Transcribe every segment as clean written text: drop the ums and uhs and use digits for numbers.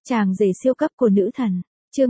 Chàng rể siêu cấp của nữ thần, chương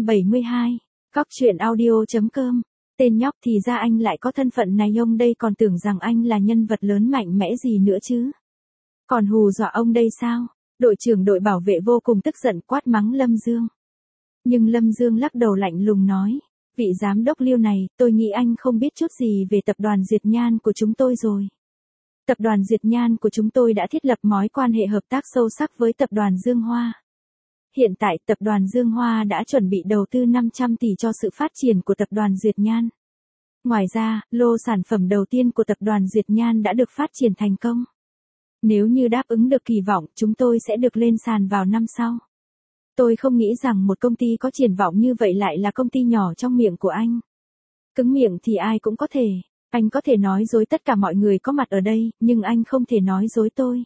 372, Cóc truyện audio.com. Tên nhóc thì ra anh lại có thân phận này, ông đây còn tưởng rằng anh là nhân vật lớn mạnh mẽ gì nữa chứ. Còn hù dọa ông đây sao? Đội trưởng đội bảo vệ vô cùng tức giận quát mắng Lâm Dương. Nhưng Lâm Dương lắc đầu lạnh lùng nói, vị giám đốc Liêu này, tôi nghĩ anh không biết chút gì về tập đoàn Diệt Nhan của chúng tôi rồi. Tập đoàn Diệt Nhan của chúng tôi đã thiết lập mối quan hệ hợp tác sâu sắc với tập đoàn Dương Hoa. Hiện tại tập đoàn Dương Hoa đã chuẩn bị đầu tư 500 tỷ cho sự phát triển của tập đoàn Diệt Nhan. Ngoài ra, lô sản phẩm đầu tiên của tập đoàn Diệt Nhan đã được phát triển thành công. Nếu như đáp ứng được kỳ vọng, chúng tôi sẽ được lên sàn vào năm sau. Tôi không nghĩ rằng một công ty có triển vọng như vậy lại là công ty nhỏ trong miệng của anh. Cứng miệng thì ai cũng có thể. Anh có thể nói dối tất cả mọi người có mặt ở đây, nhưng anh không thể nói dối tôi.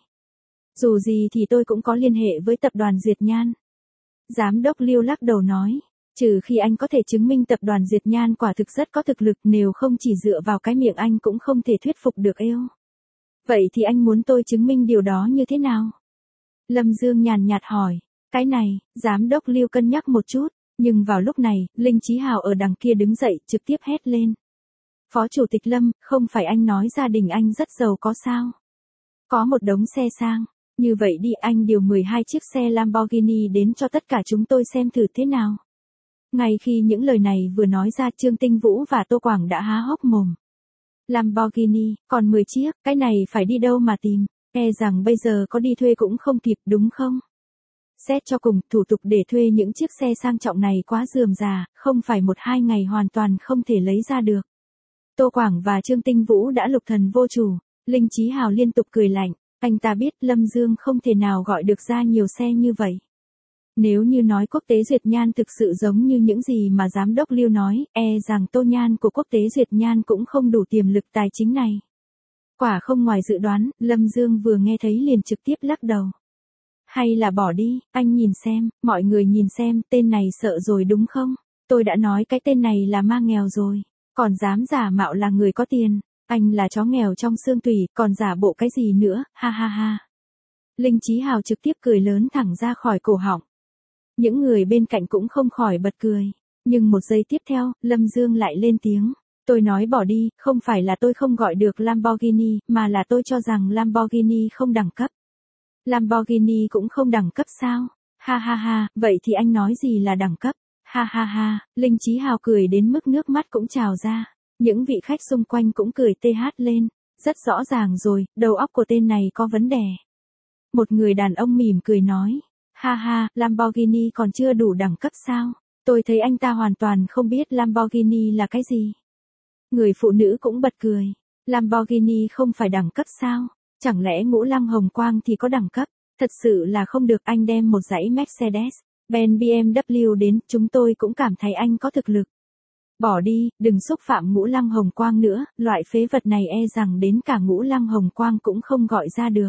Dù gì thì tôi cũng có liên hệ với tập đoàn Diệt Nhan. Giám đốc Liêu lắc đầu nói, trừ khi anh có thể chứng minh tập đoàn Diệt Nhan quả thực rất có thực lực, nếu không chỉ dựa vào cái miệng anh cũng không thể thuyết phục được yêu. Vậy thì anh muốn tôi chứng minh điều đó như thế nào? Lâm Dương nhàn nhạt hỏi, cái này, giám đốc Liêu cân nhắc một chút, nhưng vào lúc này, Linh Chí Hào ở đằng kia đứng dậy trực tiếp hét lên. Phó Chủ tịch Lâm, không phải anh nói gia đình anh rất giàu có sao? Có một đống xe sang. Như vậy đi, anh điều 12 chiếc xe Lamborghini đến cho tất cả chúng tôi xem thử thế nào. Ngay khi những lời này vừa nói ra, Trương Tinh Vũ và Tô Quảng đã há hốc mồm. Lamborghini, còn 10 chiếc, cái này phải đi đâu mà tìm, e rằng bây giờ có đi thuê cũng không kịp đúng không? Xét cho cùng, thủ tục để thuê những chiếc xe sang trọng này quá rườm rà, không phải 1-2 ngày hoàn toàn không thể lấy ra được. Tô Quảng và Trương Tinh Vũ đã lục thần vô chủ, Linh Chí Hào liên tục cười lạnh. Anh ta biết Lâm Dương không thể nào gọi được ra nhiều xe như vậy. Nếu như nói Quốc tế Duyệt Nhan thực sự giống như những gì mà giám đốc Liêu nói, e rằng Tô Nhan của Quốc tế Duyệt Nhan cũng không đủ tiềm lực tài chính này. Quả không ngoài dự đoán, Lâm Dương vừa nghe thấy liền trực tiếp lắc đầu. Hay là bỏ đi, anh nhìn xem, mọi người nhìn xem, tên này sợ rồi đúng không? Tôi đã nói cái tên này là ma nghèo rồi, còn dám giả mạo là người có tiền. Anh là chó nghèo trong xương tủy, còn giả bộ cái gì nữa, ha ha ha. Linh Chí Hào trực tiếp cười lớn thẳng ra khỏi cổ họng. Những người bên cạnh cũng không khỏi bật cười. Nhưng một giây tiếp theo, Lâm Dương lại lên tiếng. Tôi nói bỏ đi, không phải là tôi không gọi được Lamborghini, mà là tôi cho rằng Lamborghini không đẳng cấp. Lamborghini cũng không đẳng cấp sao? Ha ha ha, vậy thì anh nói gì là đẳng cấp? Ha ha ha, Linh Chí Hào cười đến mức nước mắt cũng trào ra. Những vị khách xung quanh cũng cười tê hát lên, rất rõ ràng rồi, đầu óc của tên này có vấn đề. Một người đàn ông mỉm cười nói, ha ha, Lamborghini còn chưa đủ đẳng cấp sao? Tôi thấy anh ta hoàn toàn không biết Lamborghini là cái gì. Người phụ nữ cũng bật cười, Lamborghini không phải đẳng cấp sao? Chẳng lẽ Ngũ Lăng Hồng Quang thì có đẳng cấp? Thật sự là không được, anh đem một dãy Mercedes, Benz BMW đến, chúng tôi cũng cảm thấy anh có thực lực. Bỏ đi, đừng xúc phạm Ngũ Lăng Hồng Quang nữa, loại phế vật này e rằng đến cả Ngũ Lăng Hồng Quang cũng không gọi ra được.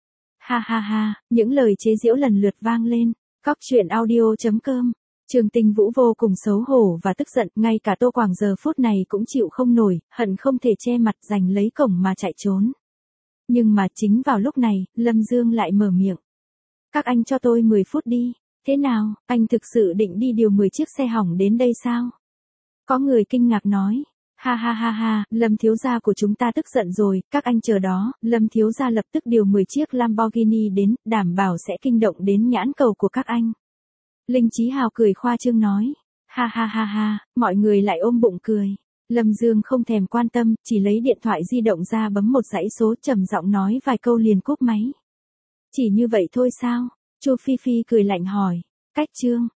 Ha ha ha, những lời chế giễu lần lượt vang lên, Cóc truyện audio.com. Trương Tinh Vũ vô cùng xấu hổ và tức giận, ngay cả Tô Quảng giờ phút này cũng chịu không nổi, hận không thể che mặt giành lấy cổng mà chạy trốn. Nhưng mà chính vào lúc này, Lâm Dương lại mở miệng. Các anh cho tôi 10 phút đi, thế nào, anh thực sự định đi điều 10 chiếc xe hỏng đến đây sao? Có người kinh ngạc nói, ha ha ha ha, Lâm thiếu gia của chúng ta tức giận rồi, các anh chờ đó, Lâm thiếu gia lập tức điều 10 chiếc Lamborghini đến, đảm bảo sẽ kinh động đến nhãn cầu của các anh. Linh Chí Hào cười khoa trương nói, ha ha ha ha, mọi người lại ôm bụng cười. Lâm Dương không thèm quan tâm, chỉ lấy điện thoại di động ra bấm một dãy số, trầm giọng nói vài câu liền cúp máy. Chỉ như vậy thôi sao? Chu Phi Phi cười lạnh hỏi, cách Trương.